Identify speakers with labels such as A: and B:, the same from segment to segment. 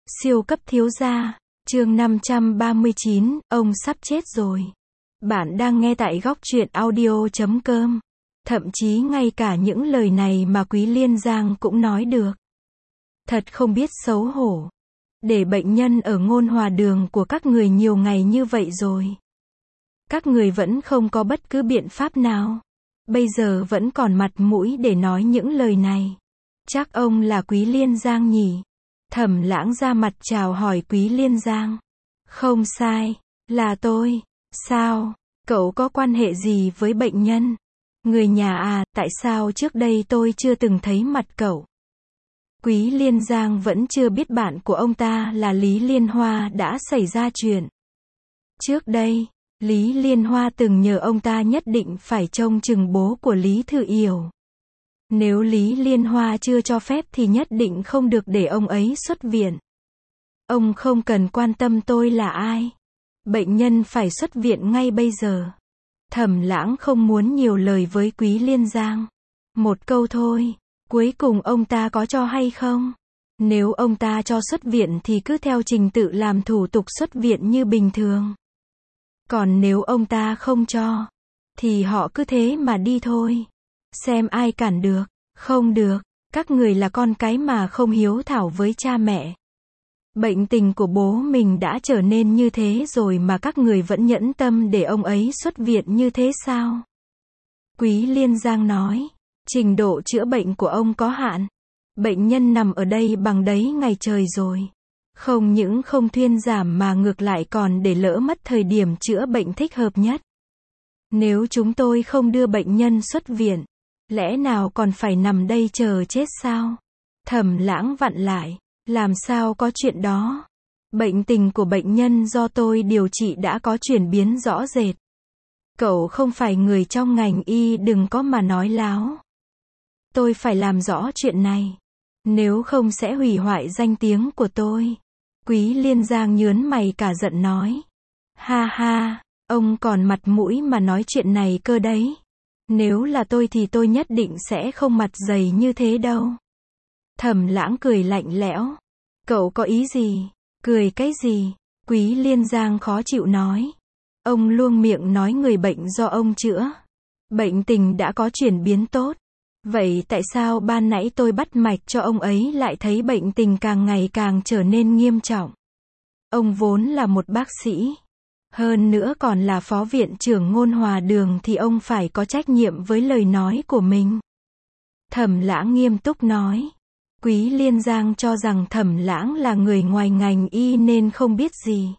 A: Siêu cấp thiếu gia, chương 539, ông sắp chết rồi. Bạn đang nghe tại góc truyện audio.com. Thậm chí ngay cả những lời này mà Quý Liên Giang cũng nói được. Thật không biết xấu hổ. Để bệnh nhân ở ngôn hòa đường của các người nhiều ngày như vậy rồi. Các người vẫn không có bất cứ biện pháp nào. Bây giờ vẫn còn mặt mũi để nói những lời này. Chắc ông là Quý Liên Giang nhỉ? Thẩm Lãng ra mặt chào hỏi Quý Liên Giang. Không sai, là tôi. Sao? Cậu có quan hệ gì với bệnh nhân? Người nhà à, tại sao trước đây tôi chưa từng thấy mặt cậu? Quý Liên Giang vẫn chưa biết bạn của ông ta là Lý Liên Hoa đã xảy ra chuyện. Trước đây, Lý Liên Hoa từng nhờ ông ta nhất định phải trông chừng bố của Lý Thư Yểu. Nếu Lý Liên Hoa chưa cho phép thì nhất định không được để ông ấy xuất viện. Ông không cần quan tâm tôi là ai. Bệnh nhân phải xuất viện ngay bây giờ. Thẩm Lãng không muốn nhiều lời với Quý Liên Giang. Một câu thôi. Cuối cùng ông ta có cho hay không? Nếu ông ta cho xuất viện thì cứ theo trình tự làm thủ tục xuất viện như bình thường. Còn nếu ông ta không cho, thì họ cứ thế mà đi thôi. Xem ai cản được. Không được. Các người là con cái mà không hiếu thảo với cha mẹ. Bệnh tình của bố mình đã trở nên như thế rồi mà các người vẫn nhẫn tâm để ông ấy xuất viện như thế sao? Quý Liên Giang nói. Trình độ chữa bệnh của ông có hạn. Bệnh nhân nằm ở đây bằng đấy ngày trời rồi. Không những không thuyên giảm mà ngược lại còn để lỡ mất thời điểm chữa bệnh thích hợp nhất. Nếu chúng tôi không đưa bệnh nhân xuất viện, lẽ nào còn phải nằm đây chờ chết sao? Thẩm Lãng vặn lại. Làm sao có chuyện đó? Bệnh tình của bệnh nhân do tôi điều trị đã có chuyển biến rõ rệt. Cậu không phải người trong ngành y, đừng có mà nói láo. Tôi phải làm rõ chuyện này. Nếu không sẽ hủy hoại danh tiếng của tôi. Quý Liên Giang nhớn mày cả giận nói. Ha ha, ông còn mặt mũi mà nói chuyện này cơ đấy. Nếu là tôi thì tôi nhất định sẽ không mặt dày như thế đâu. Thẩm Lãng cười lạnh lẽo. Cậu có ý gì? Cười cái gì? Quý Liên Giang khó chịu nói. Ông luông miệng nói người bệnh do ông chữa. Bệnh tình đã có chuyển biến tốt. Vậy tại sao ban nãy tôi bắt mạch cho ông ấy lại thấy bệnh tình càng ngày càng trở nên nghiêm trọng? Ông vốn là một bác sĩ. Hơn nữa còn là phó viện trưởng ngôn hòa đường thì ông phải có trách nhiệm với lời nói của mình. Thẩm Lãng nghiêm túc nói. Quý Liên Giang cho rằng Thẩm Lãng là người ngoài ngành y nên không biết gì.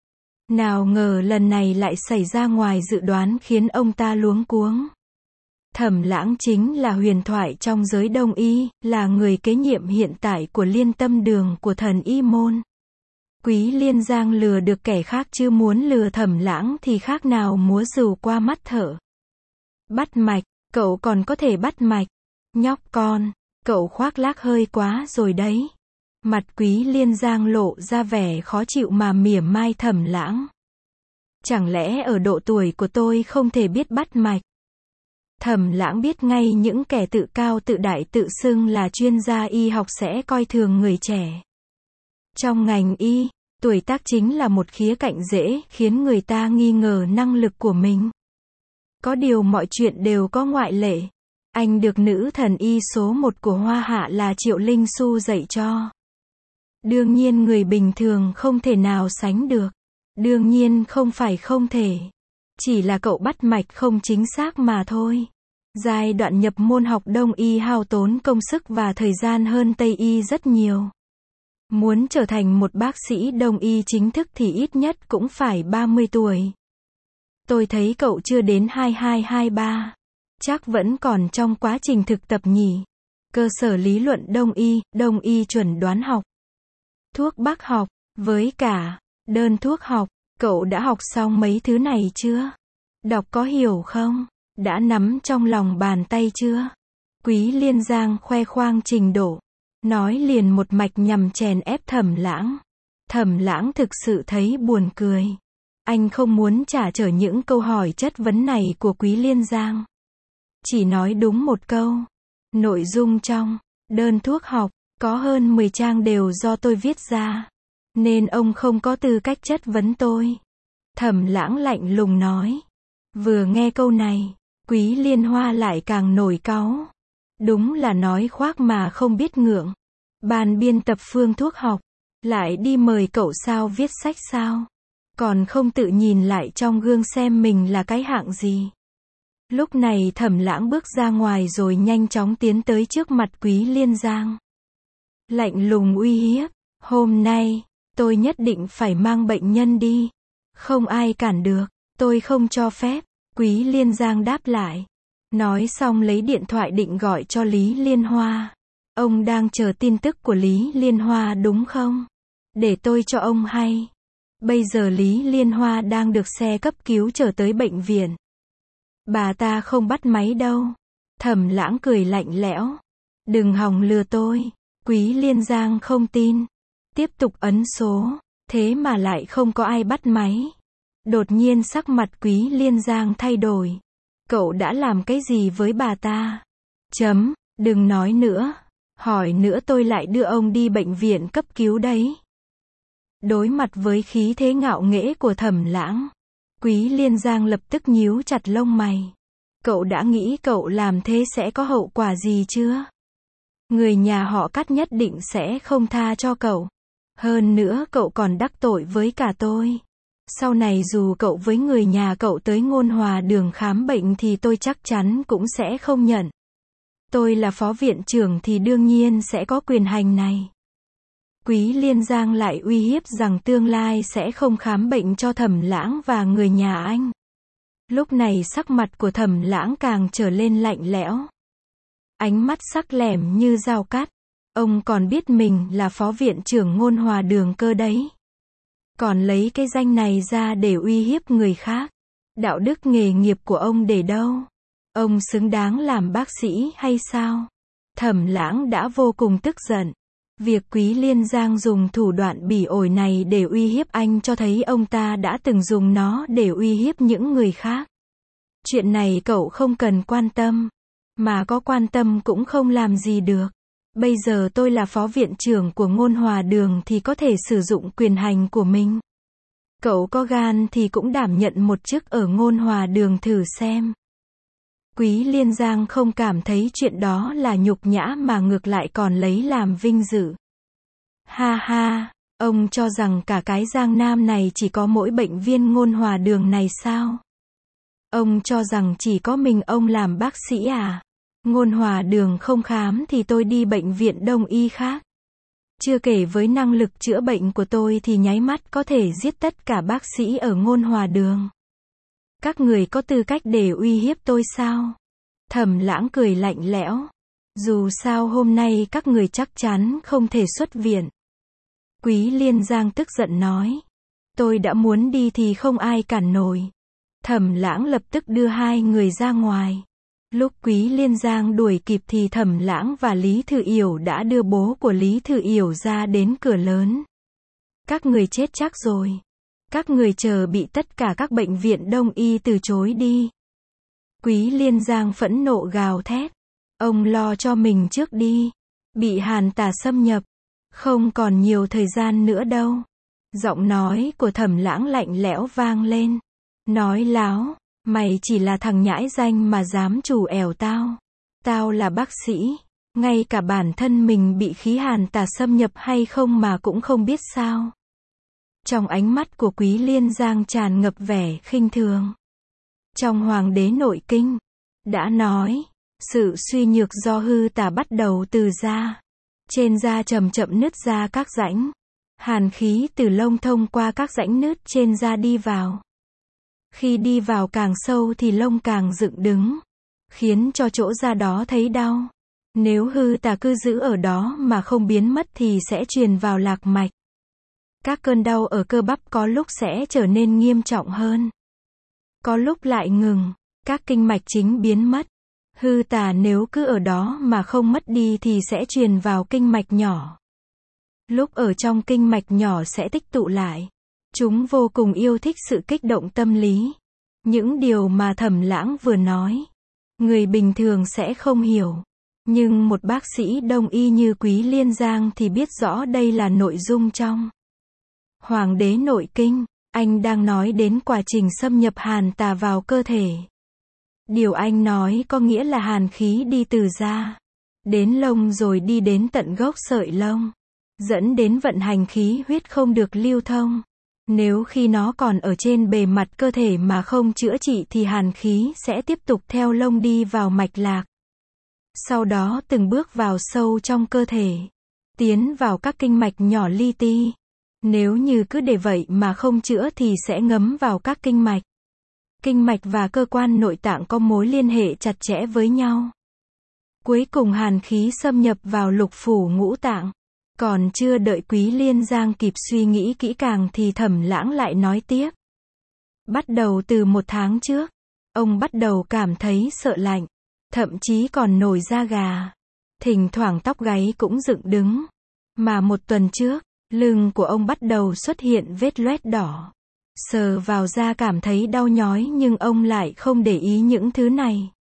A: Nào ngờ lần này lại xảy ra ngoài dự đoán khiến ông ta luống cuống. Thẩm Lãng chính là huyền thoại trong giới đông y, là người kế nhiệm hiện tại của Liên Tâm Đường của thần y môn. Quý Liên Giang lừa được kẻ khác chứ muốn lừa Thẩm Lãng thì khác nào múa rìu qua mắt thợ. Bắt mạch, cậu còn có thể bắt mạch. Nhóc con, cậu khoác lác hơi quá rồi đấy. Mặt Quý Liên Giang lộ ra vẻ khó chịu mà mỉa mai Thẩm Lãng. Chẳng lẽ ở độ tuổi của tôi không thể biết bắt mạch? Thẩm Lãng biết ngay những kẻ tự cao tự đại tự xưng là chuyên gia y học sẽ coi thường người trẻ. Trong ngành y, tuổi tác chính là một khía cạnh dễ khiến người ta nghi ngờ năng lực của mình. Có điều mọi chuyện đều có ngoại lệ. Anh được nữ thần y số 1 của Hoa Hạ là Triệu Linh Xu dạy cho. Đương nhiên người bình thường không thể nào sánh được. Đương nhiên không phải không thể. Chỉ là cậu bắt mạch không chính xác mà thôi. Giai đoạn nhập môn học Đông y hao tốn công sức và thời gian hơn Tây y rất nhiều. Muốn trở thành một bác sĩ Đông y chính thức thì ít nhất cũng phải 30 tuổi. Tôi thấy cậu chưa đến 22-23. Chắc vẫn còn trong quá trình thực tập nhỉ. Cơ sở lý luận Đông y chuẩn đoán học, thuốc bắc học, với cả đơn thuốc học, cậu đã học xong mấy thứ này chưa? Đọc có hiểu không? Đã nắm trong lòng bàn tay chưa? Quý Liên Giang khoe khoang trình độ, nói liền một mạch nhằm chèn ép Thẩm Lãng. Thẩm Lãng thực sự thấy buồn cười. Anh không muốn trả lời những câu hỏi chất vấn này của Quý Liên Giang. Chỉ nói đúng một câu. Nội dung trong đơn thuốc học Có hơn 10 trang đều do tôi viết ra. Nên ông không có tư cách chất vấn tôi. Thẩm Lãng lạnh lùng nói. Vừa nghe câu này, Quý Liên Hoa lại càng nổi cáu. Đúng là nói khoác mà không biết ngượng. Ban biên tập phương thuốc học, lại đi mời cậu sao viết sách sao? Còn không tự nhìn lại trong gương xem mình là cái hạng gì. Lúc này Thẩm Lãng bước ra ngoài rồi nhanh chóng tiến tới trước mặt Quý Liên Giang. Lạnh lùng uy hiếp, hôm nay, tôi nhất định phải mang bệnh nhân đi. Không ai cản được, tôi không cho phép. Quý Liên Giang đáp lại. Nói xong lấy điện thoại định gọi cho Lý Liên Hoa. Ông đang chờ tin tức của Lý Liên Hoa đúng không? Để tôi cho ông hay. Bây giờ Lý Liên Hoa đang được xe cấp cứu chở tới bệnh viện. Bà ta không bắt máy đâu. Thẩm Lãng cười lạnh lẽo. Đừng hòng lừa tôi. Quý Liên Giang không tin. Tiếp tục ấn số. Thế mà lại không có ai bắt máy. Đột nhiên sắc mặt Quý Liên Giang thay đổi. Cậu đã làm cái gì với bà ta? Đừng nói nữa. Hỏi nữa tôi lại đưa ông đi bệnh viện cấp cứu đấy. Đối mặt với khí thế ngạo nghễ của Thẩm Lãng, Quý Liên Giang lập tức nhíu chặt lông mày. Cậu đã nghĩ cậu làm thế sẽ có hậu quả gì chưa? Người nhà họ Cát nhất định sẽ không tha cho cậu. Hơn nữa cậu còn đắc tội với cả tôi. Sau này dù cậu với người nhà cậu tới Ngôn Hòa Đường khám bệnh thì tôi chắc chắn cũng sẽ không nhận. Tôi là phó viện trưởng thì đương nhiên sẽ có quyền hành này. Quý Liên Giang lại uy hiếp rằng tương lai sẽ không khám bệnh cho Thẩm Lãng và người nhà anh. Lúc này sắc mặt của Thẩm Lãng càng trở lên lạnh lẽo. Ánh mắt sắc lẻm như dao cắt. Ông còn biết mình là phó viện trưởng Ngôn Hòa Đường cơ đấy. Còn lấy cái danh này ra để uy hiếp người khác. Đạo đức nghề nghiệp của ông để đâu? Ông xứng đáng làm bác sĩ hay sao? Thẩm Lãng đã vô cùng tức giận. Việc Quý Liên Giang dùng thủ đoạn bỉ ổi này để uy hiếp anh cho thấy ông ta đã từng dùng nó để uy hiếp những người khác. Chuyện này cậu không cần quan tâm. Mà có quan tâm cũng không làm gì được. Bây giờ tôi là phó viện trưởng của Ngôn Hòa Đường thì có thể sử dụng quyền hành của mình. Cậu có gan thì cũng đảm nhận một chức ở Ngôn Hòa Đường thử xem. Quý Liên Giang không cảm thấy chuyện đó là nhục nhã mà ngược lại còn lấy làm vinh dự. Ha ha, ông cho rằng cả cái Giang Nam này chỉ có mỗi bệnh viên Ngôn Hòa Đường này sao? Ông cho rằng chỉ có mình ông làm bác sĩ à? Ngôn Hòa Đường không khám thì tôi đi bệnh viện đông y khác. Chưa kể với năng lực chữa bệnh của tôi thì nháy mắt có thể giết tất cả bác sĩ ở Ngôn Hòa Đường. Các người có tư cách để uy hiếp tôi sao? Thẩm Lãng cười lạnh lẽo. Dù sao hôm nay các người chắc chắn không thể xuất viện. Quý Liên Giang tức giận nói. Tôi đã muốn đi thì không ai cản nổi. Thẩm Lãng lập tức đưa hai người ra ngoài. Lúc Quý Liên Giang đuổi kịp thì Thẩm Lãng và Lý Thự Yểu đã đưa bố của Lý Thự Yểu ra đến cửa lớn. Các người chết chắc rồi. Các người chờ bị tất cả các bệnh viện đông y từ chối đi. Quý Liên Giang phẫn nộ gào thét. Ông lo cho mình trước đi. Bị Hàn Tà xâm nhập. Không còn nhiều thời gian nữa đâu. Giọng nói của Thẩm Lãng lạnh lẽo vang lên. Nói láo. Mày chỉ là thằng nhãi danh mà dám trù ẻo tao. Tao là bác sĩ. Ngay cả bản thân mình bị khí Hàn Tà xâm nhập hay không mà cũng không biết sao. Trong ánh mắt của Quý Liên Giang tràn ngập vẻ khinh thường. Trong Hoàng đế Nội Kinh, đã nói, sự suy nhược do hư tà bắt đầu từ da. Trên da chậm chậm nứt ra các rãnh. Hàn khí từ lông thông qua các rãnh nứt trên da đi vào. Khi đi vào càng sâu thì lông càng dựng đứng, khiến cho chỗ da đó thấy đau. Nếu hư tà cứ giữ ở đó mà không biến mất thì sẽ truyền vào lạc mạch. Các cơn đau ở cơ bắp có lúc sẽ trở nên nghiêm trọng hơn. Có lúc lại ngừng, các kinh mạch chính biến mất. Hư tà nếu cứ ở đó mà không mất đi thì sẽ truyền vào kinh mạch nhỏ. Lúc ở trong kinh mạch nhỏ sẽ tích tụ lại. Chúng vô cùng yêu thích sự kích động tâm lý. Những điều mà Thẩm Lãng vừa nói, người bình thường sẽ không hiểu. Nhưng một bác sĩ đông y như Quý Liên Giang thì biết rõ đây là nội dung trong Hoàng đế nội kinh. Anh đang nói đến quá trình xâm nhập hàn tà vào cơ thể. Điều anh nói có nghĩa là hàn khí đi từ da đến lông rồi đi đến tận gốc sợi lông, dẫn đến vận hành khí huyết không được lưu thông. Nếu khi nó còn ở trên bề mặt cơ thể mà không chữa trị thì hàn khí sẽ tiếp tục theo lông đi vào mạch lạc. Sau đó từng bước vào sâu trong cơ thể, tiến vào các kinh mạch nhỏ li ti. Nếu như cứ để vậy mà không chữa thì sẽ ngấm vào các kinh mạch. Kinh mạch và cơ quan nội tạng có mối liên hệ chặt chẽ với nhau. Cuối cùng hàn khí xâm nhập vào lục phủ ngũ tạng. Còn chưa đợi Quý Liên Giang kịp suy nghĩ kỹ càng thì Thẩm Lãng lại nói tiếp. Bắt đầu từ 1 tháng trước, ông bắt đầu cảm thấy sợ lạnh, thậm chí còn nổi da gà. Thỉnh thoảng tóc gáy cũng dựng đứng. Mà 1 tuần trước, lưng của ông bắt đầu xuất hiện vết loét đỏ. Sờ vào da cảm thấy đau nhói nhưng ông lại không để ý những thứ này.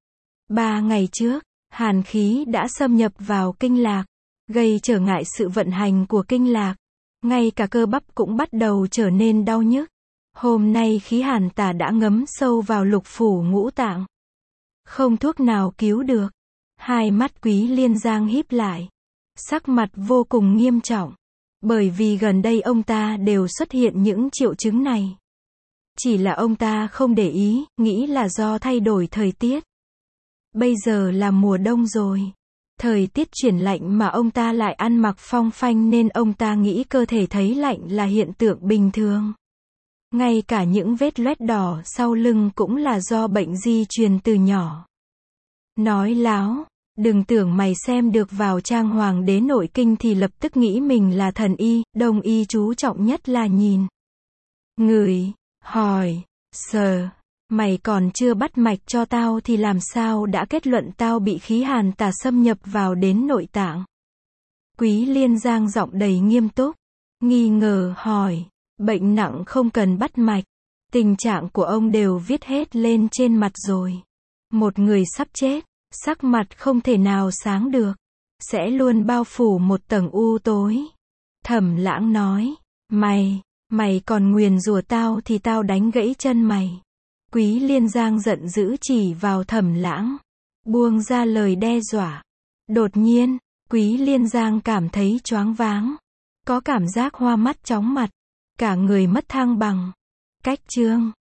A: 3 ngày trước, hàn khí đã xâm nhập vào kinh lạc, gây trở ngại sự vận hành của kinh lạc. Ngay cả cơ bắp cũng bắt đầu trở nên đau nhức. Hôm nay khí hàn tà đã ngấm sâu vào lục phủ ngũ tạng. Không thuốc nào cứu được. Hai mắt Quý Liên Giang híp lại. Sắc mặt vô cùng nghiêm trọng. Bởi vì gần đây ông ta đều xuất hiện những triệu chứng này. Chỉ là ông ta không để ý, nghĩ là do thay đổi thời tiết. Bây giờ là mùa đông rồi. Thời tiết chuyển lạnh mà ông ta lại ăn mặc phong phanh nên ông ta nghĩ cơ thể thấy lạnh là hiện tượng bình thường. Ngay cả những vết loét đỏ sau lưng cũng là do bệnh di truyền từ nhỏ. Nói láo, đừng tưởng mày xem được vào trang Hoàng đế nội kinh thì lập tức nghĩ mình là thần y. Đông y chú trọng nhất là nhìn, ngửi, hỏi, sờ. Mày còn chưa bắt mạch cho tao thì làm sao đã kết luận tao bị khí hàn tà xâm nhập vào đến nội tạng? Quý Liên Giang giọng đầy nghiêm túc, nghi ngờ hỏi, bệnh nặng không cần bắt mạch. Tình trạng của ông đều viết hết lên trên mặt rồi. Một người sắp chết, sắc mặt không thể nào sáng được, sẽ luôn bao phủ một tầng u tối. Thẩm Lãng nói, mày còn nguyền rủa tao thì tao đánh gãy chân mày. Quý Liên Giang giận dữ chỉ vào Thẩm Lãng, buông ra lời đe dọa. Đột nhiên, Quý Liên Giang cảm thấy choáng váng, có cảm giác hoa mắt chóng mặt, cả người mất thăng bằng. Cách chương